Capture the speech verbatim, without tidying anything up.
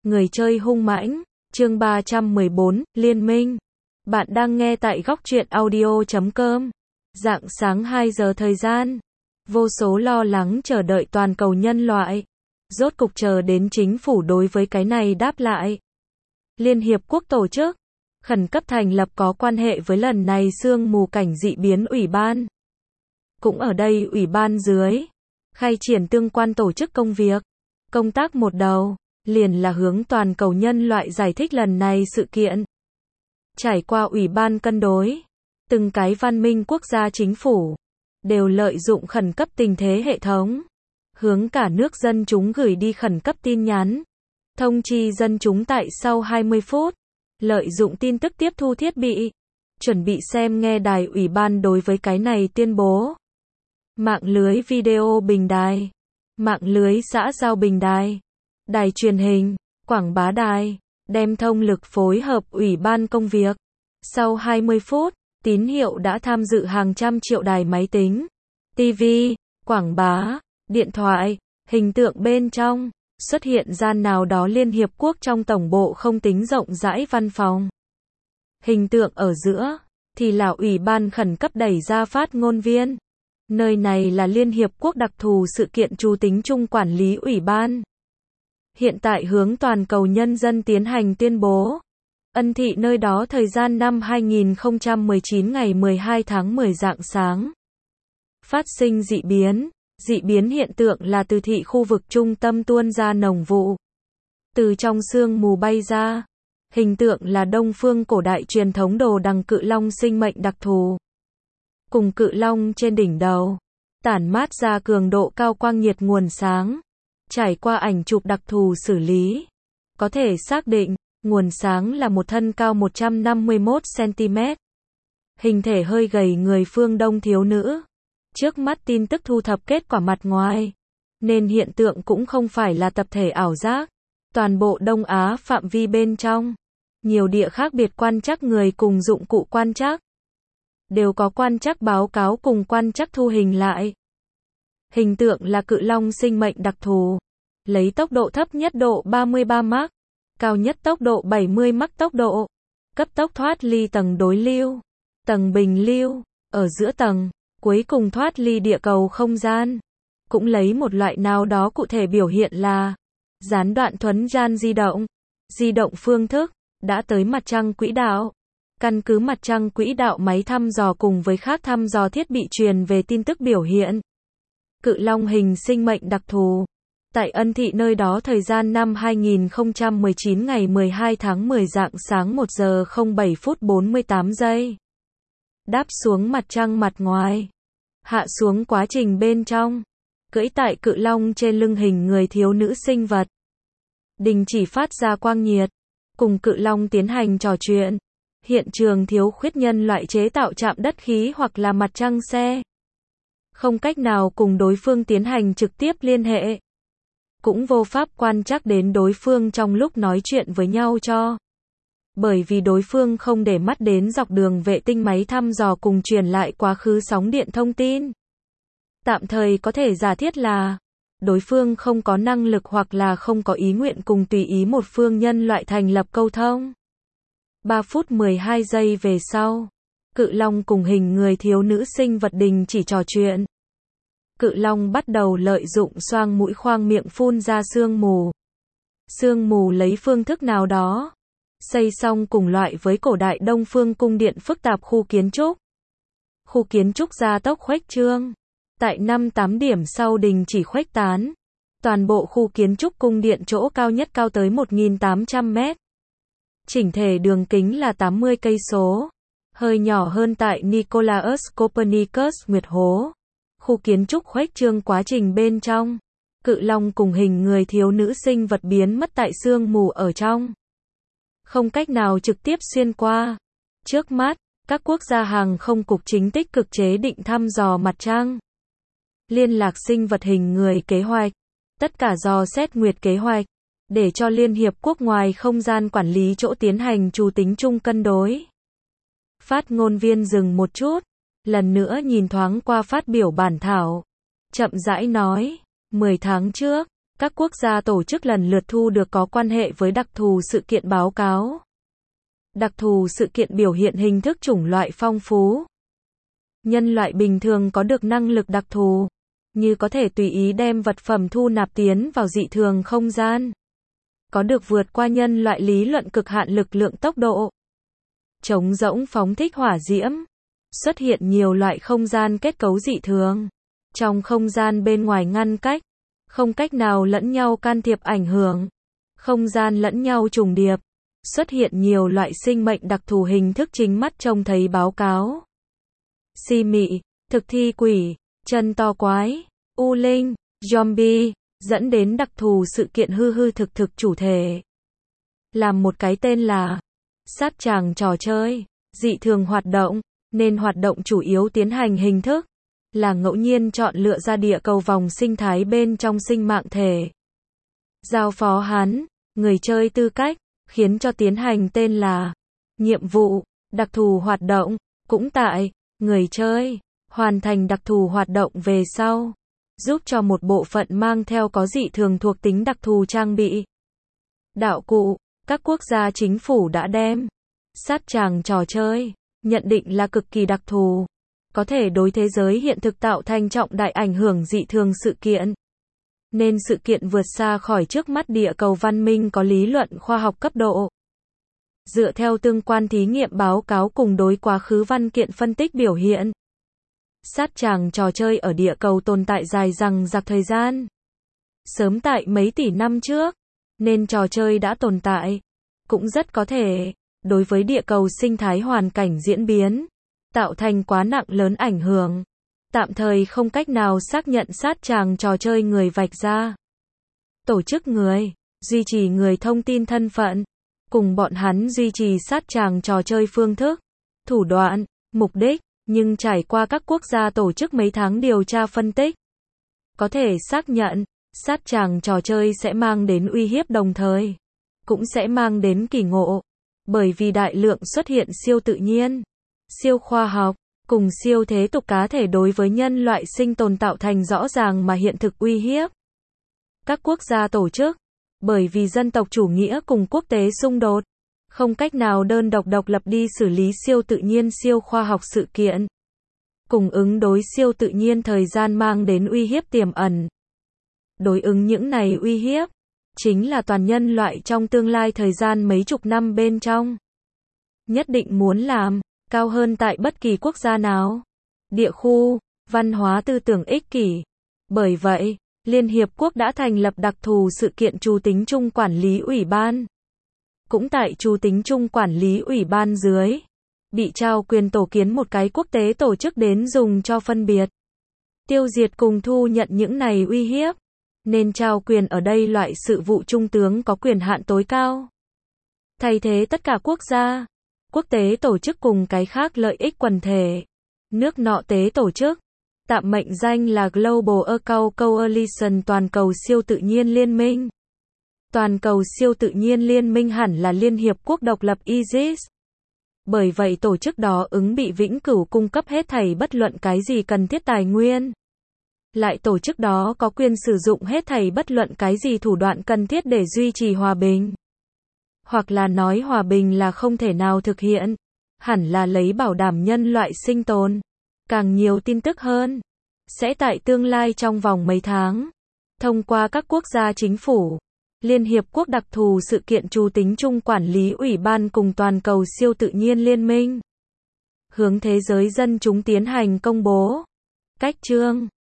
Người chơi hung mãnh, chương ba trăm mười bốn, Liên minh. Bạn đang nghe tại góc truyện audio chấm com. Rạng sáng hai giờ thời gian. Vô số lo lắng chờ đợi toàn cầu nhân loại. Rốt cục chờ đến chính phủ đối với cái này đáp lại. Liên Hiệp Quốc tổ chức, khẩn cấp thành lập có quan hệ với lần này sương mù cảnh dị biến ủy ban. Cũng ở đây ủy ban dưới, khai triển tương quan tổ chức công việc. Công tác một đầu, liền là hướng toàn cầu nhân loại giải thích lần này sự kiện. Trải qua ủy ban cân đối, từng cái văn minh quốc gia chính phủ, đều lợi dụng khẩn cấp tình thế hệ thống, hướng cả nước dân chúng gửi đi khẩn cấp tin nhắn, thông chi dân chúng tại sau hai mươi phút, lợi dụng tin tức tiếp thu thiết bị, chuẩn bị xem nghe đài ủy ban đối với cái này tuyên bố. Mạng lưới video bình đài, mạng lưới xã giao bình đài, đài truyền hình, quảng bá đài, đem thông lực phối hợp ủy ban công việc. Sau hai mươi phút, tín hiệu đã tham dự hàng trăm triệu đài máy tính, ti vi, quảng bá, điện thoại, hình tượng bên trong, xuất hiện gian nào đó Liên Hiệp Quốc trong tổng bộ không tính rộng rãi văn phòng. Hình tượng ở giữa, thì là ủy ban khẩn cấp đẩy ra phát ngôn viên. Nơi này là Liên Hiệp Quốc đặc thù sự kiện trù tính chung quản lý ủy ban. Hiện tại hướng toàn cầu nhân dân tiến hành tuyên bố. Ân thị nơi đó thời gian năm hai nghìn không trăm mười chín ngày mười hai tháng mười rạng sáng. Phát sinh dị biến. Dị biến hiện tượng là từ thị khu vực trung tâm tuôn ra nồng vụ. Từ trong sương mù bay ra. Hình tượng là đông phương cổ đại truyền thống đồ đằng cự long sinh mệnh đặc thù. Cùng cự long trên đỉnh đầu, tản mát ra cường độ cao quang nhiệt nguồn sáng. Trải qua ảnh chụp đặc thù xử lý, có thể xác định, nguồn sáng là một thân cao một trăm năm mươi mốt xăng-ti-mét. Hình thể hơi gầy người phương Đông thiếu nữ. Trước mắt tin tức thu thập kết quả mặt ngoài, nên hiện tượng cũng không phải là tập thể ảo giác. Toàn bộ Đông Á phạm vi bên trong, nhiều địa khác biệt quan trắc người cùng dụng cụ quan trắc, đều có quan trắc báo cáo cùng quan trắc thu hình lại. Hình tượng là cự long sinh mệnh đặc thù, lấy tốc độ thấp nhất độ ba mươi ba mach, cao nhất tốc độ bảy mươi mach tốc độ, cấp tốc thoát ly tầng đối lưu, tầng bình lưu, ở giữa tầng, cuối cùng thoát ly địa cầu không gian. Cũng lấy một loại nào đó cụ thể biểu hiện là gián đoạn thuấn gian di động, di động phương thức, đã tới mặt trăng quỹ đạo. Căn cứ mặt trăng quỹ đạo máy thăm dò cùng với khác thăm dò thiết bị truyền về tin tức biểu hiện. Cự long hình sinh mệnh đặc thù. Tại Ân thị nơi đó thời gian năm hai nghìn không trăm mười chín ngày mười hai tháng mười rạng sáng một giờ không bảy phút bốn mươi tám giây. Đáp xuống mặt trăng mặt ngoài. Hạ xuống quá trình bên trong. Cưỡi tại cự long trên lưng hình người thiếu nữ sinh vật. Đình chỉ phát ra quang nhiệt. Cùng cự long tiến hành trò chuyện. Hiện trường thiếu khuyết nhân loại chế tạo trạm đất khí hoặc là mặt trăng xe. Không cách nào cùng đối phương tiến hành trực tiếp liên hệ. Cũng vô pháp quan trắc đến đối phương trong lúc nói chuyện với nhau cho. Bởi vì đối phương không để mắt đến dọc đường vệ tinh máy thăm dò cùng truyền lại quá khứ sóng điện thông tin. Tạm thời có thể giả thiết là đối phương không có năng lực hoặc là không có ý nguyện cùng tùy ý một phương nhân loại thành lập câu thông. ba phút mười hai giây về sau, cự long cùng hình người thiếu nữ sinh vật đình chỉ trò chuyện. Cự long bắt đầu lợi dụng xoang mũi khoang miệng phun ra sương mù. Sương mù lấy phương thức nào đó, xây xong cùng loại với cổ đại Đông phương cung điện phức tạp khu kiến trúc. Khu kiến trúc gia tốc khuếch trương. Tại năm tám điểm sau đình chỉ khuếch tán. Toàn bộ khu kiến trúc cung điện chỗ cao nhất cao tới một nghìn tám trăm mét. Chỉnh thể đường kính là tám mươi cây số. Hơi nhỏ hơn tại Nicolaus Copernicus Nguyệt Hố. Khu kiến trúc khuếch trương quá trình bên trong. Cự long cùng hình người thiếu nữ sinh vật biến mất tại sương mù ở trong. Không cách nào trực tiếp xuyên qua. Trước mắt, các quốc gia hàng không cục chính tích cực chế định thăm dò mặt trăng. Liên lạc sinh vật hình người kế hoạch. Tất cả dò xét nguyệt kế hoạch. Để cho Liên Hiệp Quốc ngoài không gian quản lý chỗ tiến hành trù tính chung cân đối. Phát ngôn viên dừng một chút. Lần nữa nhìn thoáng qua phát biểu bản thảo. Chậm rãi nói. mười tháng trước, Các quốc gia tổ chức lần lượt thu được có quan hệ với đặc thù sự kiện báo cáo. Đặc thù sự kiện biểu hiện hình thức chủng loại phong phú. Nhân loại bình thường có được năng lực đặc thù, như có thể tùy ý đem vật phẩm thu nạp tiến vào dị thường không gian. Có được vượt qua nhân loại lý luận cực hạn lực lượng tốc độ. Trống rỗng phóng thích hỏa diễm. Xuất hiện nhiều loại không gian kết cấu dị thường. Trong không gian bên ngoài ngăn cách. Không cách nào lẫn nhau can thiệp ảnh hưởng. Không gian lẫn nhau trùng điệp. Xuất hiện nhiều loại sinh mệnh đặc thù hình thức chính mắt trông thấy báo cáo. Si mị, thực thi quỷ, chân to quái, u linh, zombie, dẫn đến đặc thù sự kiện hư hư thực thực chủ thể. Làm một cái tên là sát tràng trò chơi, dị thường hoạt động, nên hoạt động chủ yếu tiến hành hình thức là ngẫu nhiên chọn lựa ra địa cầu vòng sinh thái bên trong sinh mạng thể. Giao phó hắn, người chơi tư cách, khiến cho tiến hành tên là nhiệm vụ, đặc thù hoạt động, cũng tại người chơi hoàn thành đặc thù hoạt động về sau, giúp cho một bộ phận mang theo có dị thường thuộc tính đặc thù trang bị. Đạo cụ, các quốc gia chính phủ đã đem sát tràng trò chơi, nhận định là cực kỳ đặc thù, có thể đối thế giới hiện thực tạo thành trọng đại ảnh hưởng dị thường sự kiện. Nên sự kiện vượt xa khỏi trước mắt địa cầu văn minh có lý luận khoa học cấp độ. Dựa theo tương quan thí nghiệm báo cáo cùng đối quá khứ văn kiện phân tích biểu hiện. Sát tràng trò chơi ở địa cầu tồn tại dài dằng dặc thời gian. Sớm tại mấy tỷ năm trước, nên trò chơi đã tồn tại. Cũng rất có thể, đối với địa cầu sinh thái hoàn cảnh diễn biến, tạo thành quá nặng lớn ảnh hưởng. Tạm thời không cách nào xác nhận sát tràng trò chơi người vạch ra. Tổ chức người, duy trì người thông tin thân phận, cùng bọn hắn duy trì sát tràng trò chơi phương thức, thủ đoạn, mục đích, nhưng trải qua các quốc gia tổ chức mấy tháng điều tra phân tích. Có thể xác nhận, sát tràng trò chơi sẽ mang đến uy hiếp đồng thời, cũng sẽ mang đến kỳ ngộ, bởi vì đại lượng xuất hiện siêu tự nhiên, siêu khoa học, cùng siêu thế tục cá thể đối với nhân loại sinh tồn tạo thành rõ ràng mà hiện thực uy hiếp. Các quốc gia tổ chức, bởi vì dân tộc chủ nghĩa cùng quốc tế xung đột, không cách nào đơn độc độc lập đi xử lý siêu tự nhiên siêu khoa học sự kiện. Cùng ứng đối siêu tự nhiên thời gian mang đến uy hiếp tiềm ẩn. Đối ứng những này uy hiếp, chính là toàn nhân loại trong tương lai thời gian mấy chục năm bên trong. Nhất định muốn làm cao hơn tại bất kỳ quốc gia nào. Địa khu, văn hóa tư tưởng ích kỷ. Bởi vậy, Liên Hiệp Quốc đã thành lập đặc thù sự kiện trù tính chung quản lý ủy ban. Cũng tại trù tính chung quản lý ủy ban dưới, bị trao quyền tổ kiến một cái quốc tế tổ chức đến dùng cho phân biệt, tiêu diệt cùng thu nhận những này uy hiếp. Nên trao quyền ở đây loại sự vụ trung tướng có quyền hạn tối cao. Thay thế tất cả quốc gia, quốc tế tổ chức cùng cái khác lợi ích quần thể. Nước nọ tế tổ chức, tạm mệnh danh là Global Account Coalition toàn cầu siêu tự nhiên liên minh. Toàn cầu siêu tự nhiên liên minh hẳn là Liên Hiệp Quốc độc lập I S I S. Bởi vậy tổ chức đó ứng bị vĩnh cửu cung cấp hết thảy bất luận cái gì cần thiết tài nguyên. Lại tổ chức đó có quyền sử dụng hết thảy bất luận cái gì thủ đoạn cần thiết để duy trì hòa bình. Hoặc là nói hòa bình là không thể nào thực hiện, hẳn là lấy bảo đảm nhân loại sinh tồn. Càng nhiều tin tức hơn, sẽ tại tương lai trong vòng mấy tháng, thông qua các quốc gia chính phủ, Liên Hiệp Quốc đặc thù sự kiện trù tính chung quản lý ủy ban cùng toàn cầu siêu tự nhiên liên minh. Hướng thế giới dân chúng tiến hành công bố. Cách chương